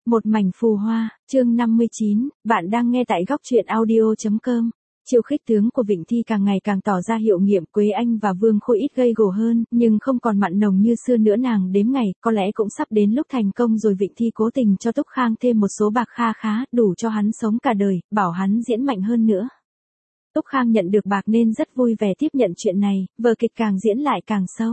Một mảnh phù hoa, chương 59, bạn đang nghe tại góc truyện audio.com. Chiêu khích tướng của Vịnh Thi càng ngày càng tỏ ra hiệu nghiệm. Quế Anh và Vương Khôi ít gây gổ hơn, nhưng không còn mặn nồng như xưa nữa. Nàng đếm ngày, có lẽ cũng sắp đến lúc thành công rồi. Vịnh Thi cố tình cho Túc Khang thêm một số bạc kha khá, đủ cho hắn sống cả đời, bảo hắn diễn mạnh hơn nữa. Túc Khang nhận được bạc nên rất vui vẻ tiếp nhận chuyện này, vở kịch càng diễn lại càng sâu.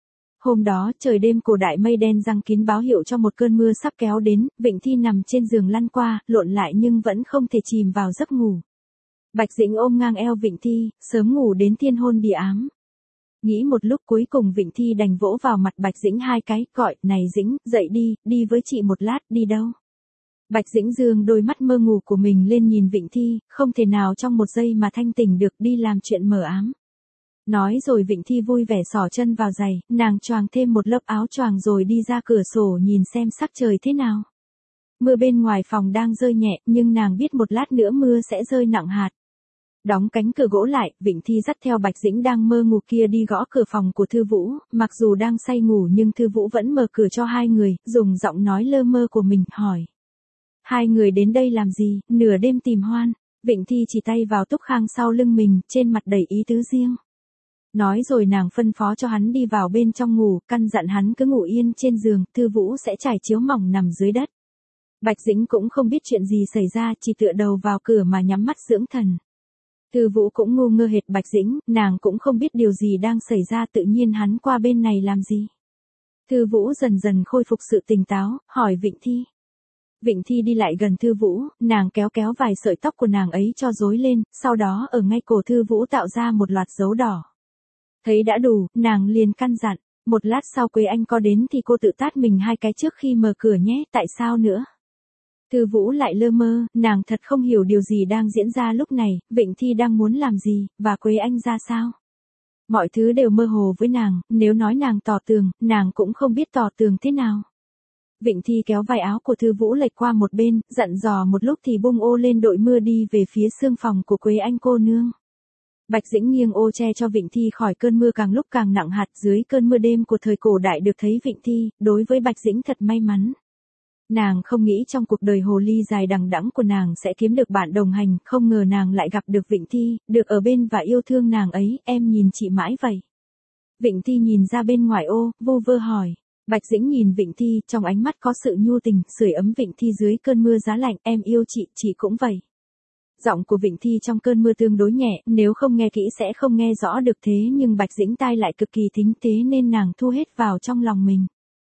Hôm đó, trời đêm cổ đại mây đen giăng kín báo hiệu cho một cơn mưa sắp kéo đến. Vịnh Thi nằm trên giường lăn qua, lộn lại nhưng vẫn không thể chìm vào giấc ngủ. Bạch Dĩnh ôm ngang eo Vịnh Thi, sớm ngủ đến thiên hôn địa ám. Nghĩ một lúc cuối cùng Vịnh Thi đành vỗ vào mặt Bạch Dĩnh hai cái, gọi, này Dĩnh, dậy đi, đi với chị một lát, đi đâu? Bạch Dĩnh dương đôi mắt mơ ngủ của mình lên nhìn Vịnh Thi, không thể nào trong một giây mà thanh tỉnh được, đi làm chuyện mờ ám. Nói rồi Vịnh Thi vui vẻ xỏ chân vào giày, nàng choàng thêm một lớp áo choàng rồi đi ra cửa sổ nhìn xem sắc trời thế nào. Mưa bên ngoài phòng đang rơi nhẹ, nhưng nàng biết một lát nữa mưa sẽ rơi nặng hạt. Đóng cánh cửa gỗ lại, Vịnh Thi dắt theo Bạch Dĩnh đang mơ ngủ kia đi gõ cửa phòng của Thư Vũ, mặc dù đang say ngủ nhưng Thư Vũ vẫn mở cửa cho hai người, dùng giọng nói lơ mơ của mình, hỏi. Hai người đến đây làm gì, nửa đêm tìm hoan? Vịnh Thi chỉ tay vào Túc Khang sau lưng mình, trên mặt đầy ý tứ riêng. Nói rồi nàng phân phó cho hắn đi vào bên trong ngủ, căn dặn hắn cứ ngủ yên trên giường, Thư Vũ sẽ trải chiếu mỏng nằm dưới đất. Bạch Dĩnh cũng không biết chuyện gì xảy ra, chỉ tựa đầu vào cửa mà nhắm mắt dưỡng thần. Thư Vũ cũng ngu ngơ hệt Bạch Dĩnh, nàng cũng không biết điều gì đang xảy ra, tự nhiên hắn qua bên này làm gì. Thư Vũ dần dần khôi phục sự tỉnh táo, hỏi Vịnh Thi. Vịnh Thi đi lại gần Thư Vũ, nàng kéo kéo vài sợi tóc của nàng ấy cho rối lên, sau đó ở ngay cổ Thư Vũ tạo ra một loạt dấu đỏ. Thấy đã đủ, nàng liền căn dặn, một lát sau Quế Anh có đến thì cô tự tát mình hai cái trước khi mở cửa nhé, tại sao nữa? Thư Vũ lại lơ mơ, nàng thật không hiểu điều gì đang diễn ra lúc này, Vịnh Thi đang muốn làm gì, và Quế Anh ra sao? Mọi thứ đều mơ hồ với nàng, nếu nói nàng tỏ tường, nàng cũng không biết tỏ tường thế nào. Vịnh Thi kéo vai áo của Thư Vũ lệch qua một bên, dặn dò một lúc thì bung ô lên đội mưa đi về phía sương phòng của Quế Anh cô nương. Bạch Dĩnh nghiêng ô che cho Vịnh Thi khỏi cơn mưa càng lúc càng nặng hạt. Dưới cơn mưa đêm của thời cổ đại được thấy Vịnh Thi, đối với Bạch Dĩnh thật may mắn. Nàng không nghĩ trong cuộc đời hồ ly dài đằng đẵng của nàng sẽ kiếm được bạn đồng hành, không ngờ nàng lại gặp được Vịnh Thi, được ở bên và yêu thương nàng ấy, em nhìn chị mãi vậy. Vịnh Thi nhìn ra bên ngoài ô, vô vơ hỏi. Bạch Dĩnh nhìn Vịnh Thi, trong ánh mắt có sự nhu tình, sưởi ấm Vịnh Thi dưới cơn mưa giá lạnh, em yêu chị cũng vậy. Giọng của Vịnh Thi trong cơn mưa tương đối nhẹ, nếu không nghe kỹ sẽ không nghe rõ được, thế nhưng Bạch Dĩnh tai lại cực kỳ thính tế nên nàng thu hết vào trong lòng mình.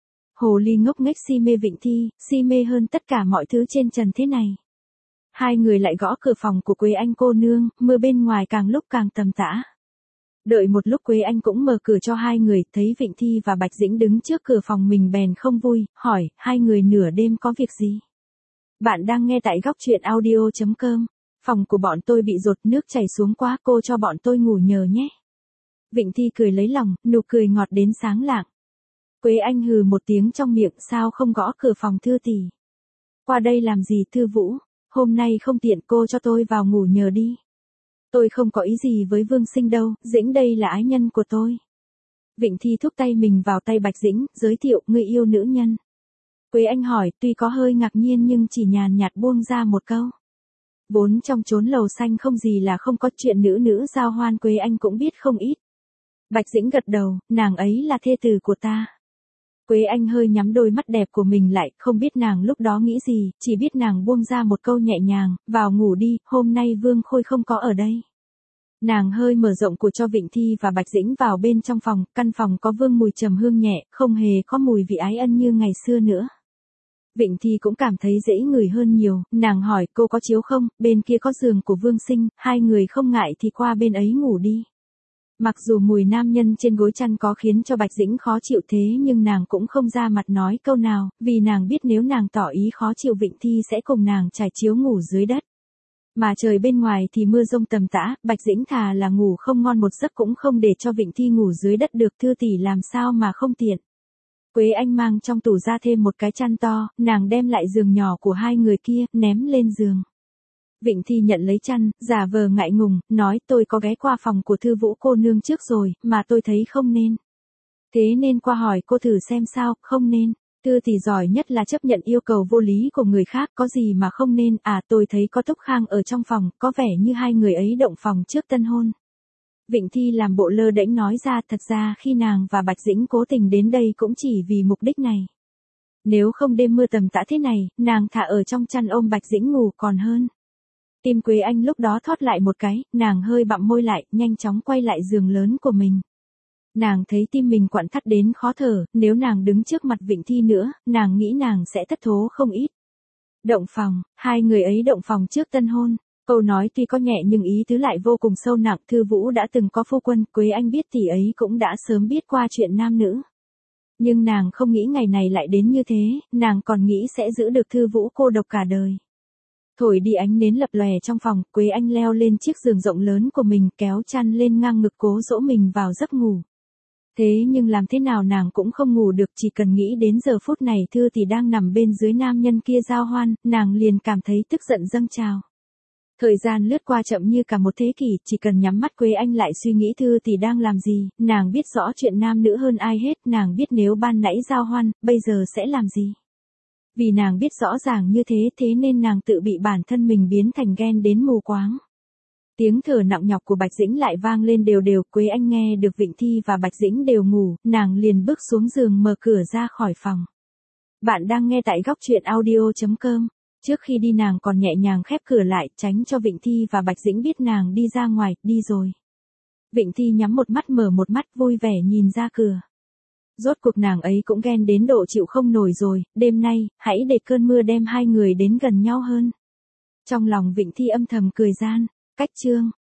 Hồ ly ngốc nghếch si mê Vịnh Thi, si mê hơn tất cả mọi thứ trên trần thế này. Hai người lại gõ cửa phòng của Quế Anh cô nương, mưa bên ngoài càng lúc càng tầm tã. Đợi một lúc Quế Anh cũng mở cửa cho hai người, thấy Vịnh Thi và Bạch Dĩnh đứng trước cửa phòng mình bèn không vui, hỏi, hai người nửa đêm có việc gì? Bạn đang nghe tại góc truyện audio.com. Phòng của bọn tôi bị dột nước chảy xuống quá, cô cho bọn tôi ngủ nhờ nhé. Vịnh Thi cười lấy lòng, nụ cười ngọt đến sáng lạng. Quế Anh hừ một tiếng trong miệng, sao không gõ cửa phòng Thư tỷ? Qua đây làm gì Thư Vũ? Hôm nay không tiện, cô cho tôi vào ngủ nhờ đi. Tôi không có ý gì với Vương Sinh đâu, Dĩnh đây là ái nhân của tôi. Vịnh Thi thúc tay mình vào tay Bạch Dĩnh, giới thiệu, người yêu nữ nhân. Quế Anh hỏi, tuy có hơi ngạc nhiên nhưng chỉ nhàn nhạt buông ra một câu. Vốn trong chốn lầu xanh không gì là không có chuyện nữ giao hoan, Quế Anh cũng biết không ít. Bạch Dĩnh gật đầu, nàng ấy là thê tử của ta. Quế Anh hơi nhắm đôi mắt đẹp của mình lại, không biết nàng lúc đó nghĩ gì, chỉ biết nàng buông ra một câu nhẹ nhàng, vào ngủ đi, hôm nay Vương Khôi không có ở đây. Nàng hơi mở rộng của cho Vịnh Thi và Bạch Dĩnh vào bên trong phòng, căn phòng có vương mùi trầm hương nhẹ, không hề có mùi vị ái ân như ngày xưa nữa. Vịnh Thi cũng cảm thấy dễ ngửi hơn nhiều, nàng hỏi, cô có chiếu không, bên kia có giường của Vương Sinh, hai người không ngại thì qua bên ấy ngủ đi. Mặc dù mùi nam nhân trên gối chăn có khiến cho Bạch Dĩnh khó chịu thế nhưng nàng cũng không ra mặt nói câu nào, vì nàng biết nếu nàng tỏ ý khó chịu Vịnh Thi sẽ cùng nàng trải chiếu ngủ dưới đất. Mà trời bên ngoài thì mưa rông tầm tã, Bạch Dĩnh thà là ngủ không ngon một giấc cũng không để cho Vịnh Thi ngủ dưới đất được, Thư tỷ làm sao mà không tiện. Quế Anh mang trong tủ ra thêm một cái chăn to, nàng đem lại giường nhỏ của hai người kia, ném lên giường. Vịnh Thi nhận lấy chăn, giả vờ ngại ngùng, nói tôi có ghé qua phòng của Thư Vũ cô nương trước rồi, mà tôi thấy không nên. Thế nên qua hỏi cô thử xem sao, không nên. Thư thì giỏi nhất là chấp nhận yêu cầu vô lý của người khác, có gì mà không nên, tôi thấy có Túc Khang ở trong phòng, có vẻ như hai người ấy động phòng trước tân hôn. Vịnh Thi làm bộ lơ đễnh nói ra, thật ra khi nàng và Bạch Dĩnh cố tình đến đây cũng chỉ vì mục đích này. Nếu không đêm mưa tầm tã thế này, nàng thà ở trong chăn ôm Bạch Dĩnh ngủ còn hơn. Tim Quế Anh lúc đó thoát lại một cái, nàng hơi bặm môi lại, nhanh chóng quay lại giường lớn của mình. Nàng thấy tim mình quặn thắt đến khó thở, nếu nàng đứng trước mặt Vịnh Thi nữa, nàng nghĩ nàng sẽ thất thố không ít. Động phòng, hai người ấy động phòng trước tân hôn. Câu nói tuy có nhẹ nhưng ý tứ lại vô cùng sâu nặng. Thư Vũ đã từng có phu quân, Quế Anh biết tỷ ấy cũng đã sớm biết qua chuyện nam nữ. Nhưng nàng không nghĩ ngày này lại đến như thế, nàng còn nghĩ sẽ giữ được Thư Vũ cô độc cả đời. Thổi đi ánh nến lập lòe trong phòng, Quế Anh leo lên chiếc giường rộng lớn của mình, kéo chăn lên ngang ngực cố dỗ mình vào giấc ngủ. Thế nhưng làm thế nào nàng cũng không ngủ được, chỉ cần nghĩ đến giờ phút này Thư thì đang nằm bên dưới nam nhân kia giao hoan, nàng liền cảm thấy tức giận dâng trào. Thời gian lướt qua chậm như cả một thế kỷ, chỉ cần nhắm mắt Quế Anh lại suy nghĩ Thư thì đang làm gì, nàng biết rõ chuyện nam nữ hơn ai hết, nàng biết nếu ban nãy giao hoan, bây giờ sẽ làm gì. Vì nàng biết rõ ràng như thế nên nàng tự bị bản thân mình biến thành ghen đến mù quáng. Tiếng thở nặng nhọc của Bạch Dĩnh lại vang lên đều đều, Quế Anh nghe được Vịnh Thi và Bạch Dĩnh đều ngủ, nàng liền bước xuống giường mở cửa ra khỏi phòng. Bạn đang nghe tại góc truyện audio.com. Trước khi đi nàng còn nhẹ nhàng khép cửa lại, tránh cho Vịnh Thi và Bạch Dĩnh biết nàng đi ra ngoài, đi rồi. Vịnh Thi nhắm một mắt mở một mắt vui vẻ nhìn ra cửa. Rốt cuộc nàng ấy cũng ghen đến độ chịu không nổi rồi, đêm nay, hãy để cơn mưa đem hai người đến gần nhau hơn. Trong lòng Vịnh Thi âm thầm cười gian, cách chương.